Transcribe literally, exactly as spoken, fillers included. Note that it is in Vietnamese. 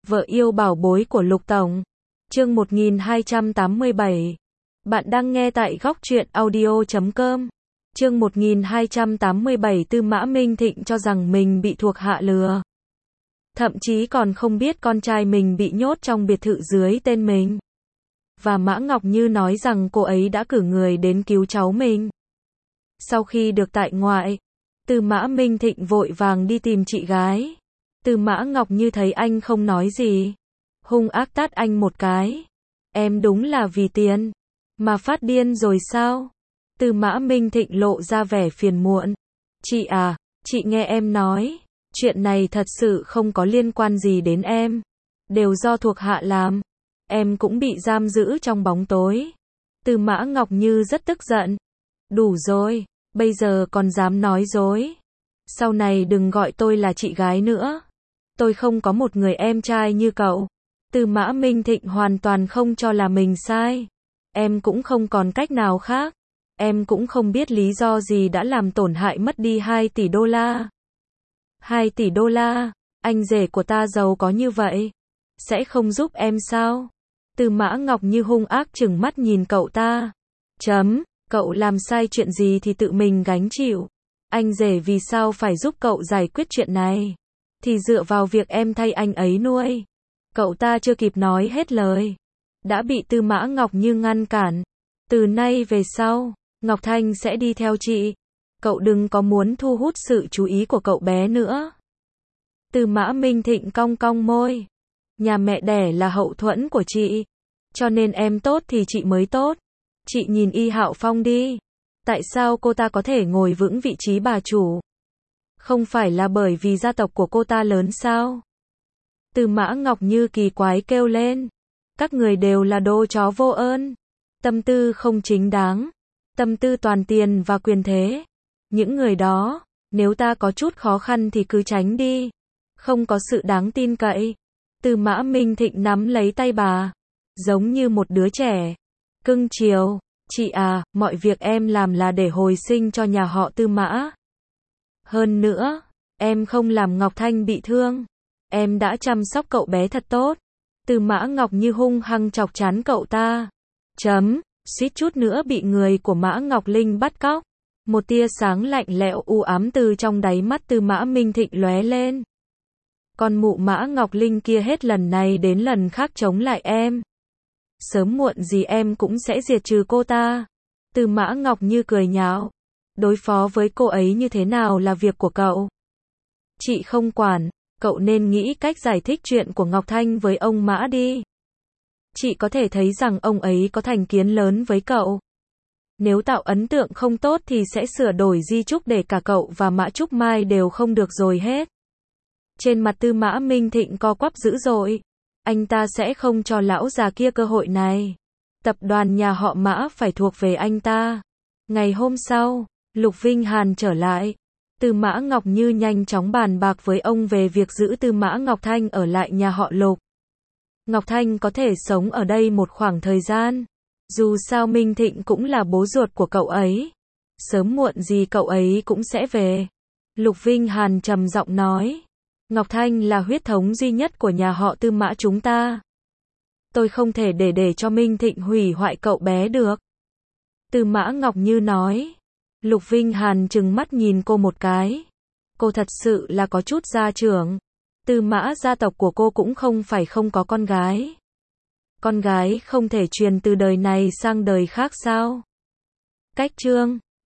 Vợ yêu bảo bối của Lục Tổng. Chương một nghìn hai trăm tám mươi bảy. Bạn đang nghe tại góc truyện audio chấm com. Chương một nghìn hai trăm tám mươi bảy. Tư Mã Minh Thịnh cho rằng mình bị thuộc hạ lừa. Thậm chí còn không biết con trai mình bị nhốt trong biệt thự dưới tên mình. Và Mã Ngọc Như nói rằng cô ấy đã cử người đến cứu cháu mình. Sau khi được tại ngoại, Tư Mã Minh Thịnh vội vàng đi tìm chị gái. Tư Mã Ngọc Như thấy anh không nói gì, hung ác tát anh một cái. Em đúng là vì tiền mà phát điên rồi sao? Tư Mã Minh Thịnh lộ ra vẻ phiền muộn. Chị à, chị nghe em nói, chuyện này thật sự không có liên quan gì đến em, đều do thuộc hạ làm. Em cũng bị giam giữ trong bóng tối. Tư Mã Ngọc Như rất tức giận. Đủ rồi, bây giờ còn dám nói dối. Sau này đừng gọi tôi là chị gái nữa. Tôi không có một người em trai như cậu. Tư Mã Minh Thịnh hoàn toàn không cho là mình sai. Em cũng không còn cách nào khác. Em cũng không biết lý do gì đã làm tổn hại mất đi hai tỷ đô la. hai tỷ đô la? Anh rể của ta giàu có như vậy, sẽ không giúp em sao? Tư Mã Ngọc Như hung ác trừng mắt nhìn cậu ta. Chấm, cậu làm sai chuyện gì thì tự mình gánh chịu. Anh rể vì sao phải giúp cậu giải quyết chuyện này? Thì dựa vào việc em thay anh ấy nuôi. Cậu ta chưa kịp nói hết lời, đã bị Tư Mã Ngọc Như ngăn cản. Từ nay về sau, Ngọc Thanh sẽ đi theo chị. Cậu đừng có muốn thu hút sự chú ý của cậu bé nữa. Tư Mã Minh Thịnh cong cong môi. Nhà mẹ đẻ là hậu thuẫn của chị, cho nên em tốt thì chị mới tốt. Chị nhìn Y Hạo Phong đi. Tại sao cô ta có thể ngồi vững vị trí bà chủ? Không phải là bởi vì gia tộc của cô ta lớn sao? Tư Mã Ngọc Như kỳ quái kêu lên. Các người đều là đồ chó vô ơn. Tâm tư không chính đáng. Tâm tư toàn tiền và quyền thế. Những người đó, nếu ta có chút khó khăn thì cứ tránh đi. Không có sự đáng tin cậy. Tư Mã Minh Thịnh nắm lấy tay bà, giống như một đứa trẻ. Cưng chiều. Chị à, mọi việc em làm là để hồi sinh cho nhà họ Tư Mã. Hơn nữa, em không làm Ngọc Thanh bị thương. Em đã chăm sóc cậu bé thật tốt. Tư Mã Ngọc Như hung hăng chọc chán cậu ta. Chấm, suýt chút nữa bị người của Mã Ngọc Linh bắt cóc. Một tia sáng lạnh lẽo u ám từ trong đáy mắt Tư Mã Minh Thịnh lóe lên. Con mụ Mã Ngọc Linh kia hết lần này đến lần khác chống lại em. Sớm muộn gì em cũng sẽ diệt trừ cô ta. Tư Mã Ngọc Như cười nhạo. Đối phó với cô ấy như thế nào là việc của cậu. Chị không quản, cậu nên nghĩ cách giải thích chuyện của Ngọc Thanh với ông Mã đi. Chị có thể thấy rằng ông ấy có thành kiến lớn với cậu. Nếu tạo ấn tượng không tốt thì sẽ sửa đổi di chúc để cả cậu và Mã Trúc Mai đều không được rồi hết. Trên mặt Tư Mã Minh Thịnh co quắp dữ dội. Anh ta sẽ không cho lão già kia cơ hội này. Tập đoàn nhà họ Mã phải thuộc về anh ta. Ngày hôm sau, Lục Vinh Hàn trở lại. Tư Mã Ngọc Như nhanh chóng bàn bạc với ông về việc giữ Tư Mã Ngọc Thanh ở lại nhà họ Lục. Ngọc Thanh có thể sống ở đây một khoảng thời gian. Dù sao Minh Thịnh cũng là bố ruột của cậu ấy. Sớm muộn gì cậu ấy cũng sẽ về. Lục Vinh Hàn trầm giọng nói. Ngọc Thanh là huyết thống duy nhất của nhà họ Tư Mã chúng ta. Tôi không thể để để cho Minh Thịnh hủy hoại cậu bé được. Tư Mã Ngọc Như nói. Lục Vinh Hàn trừng mắt nhìn cô một cái. Cô thật sự là có chút gia trưởng. Tư Mã gia tộc của cô cũng không phải không có con gái. Con gái không thể truyền từ đời này sang đời khác sao? Cách chương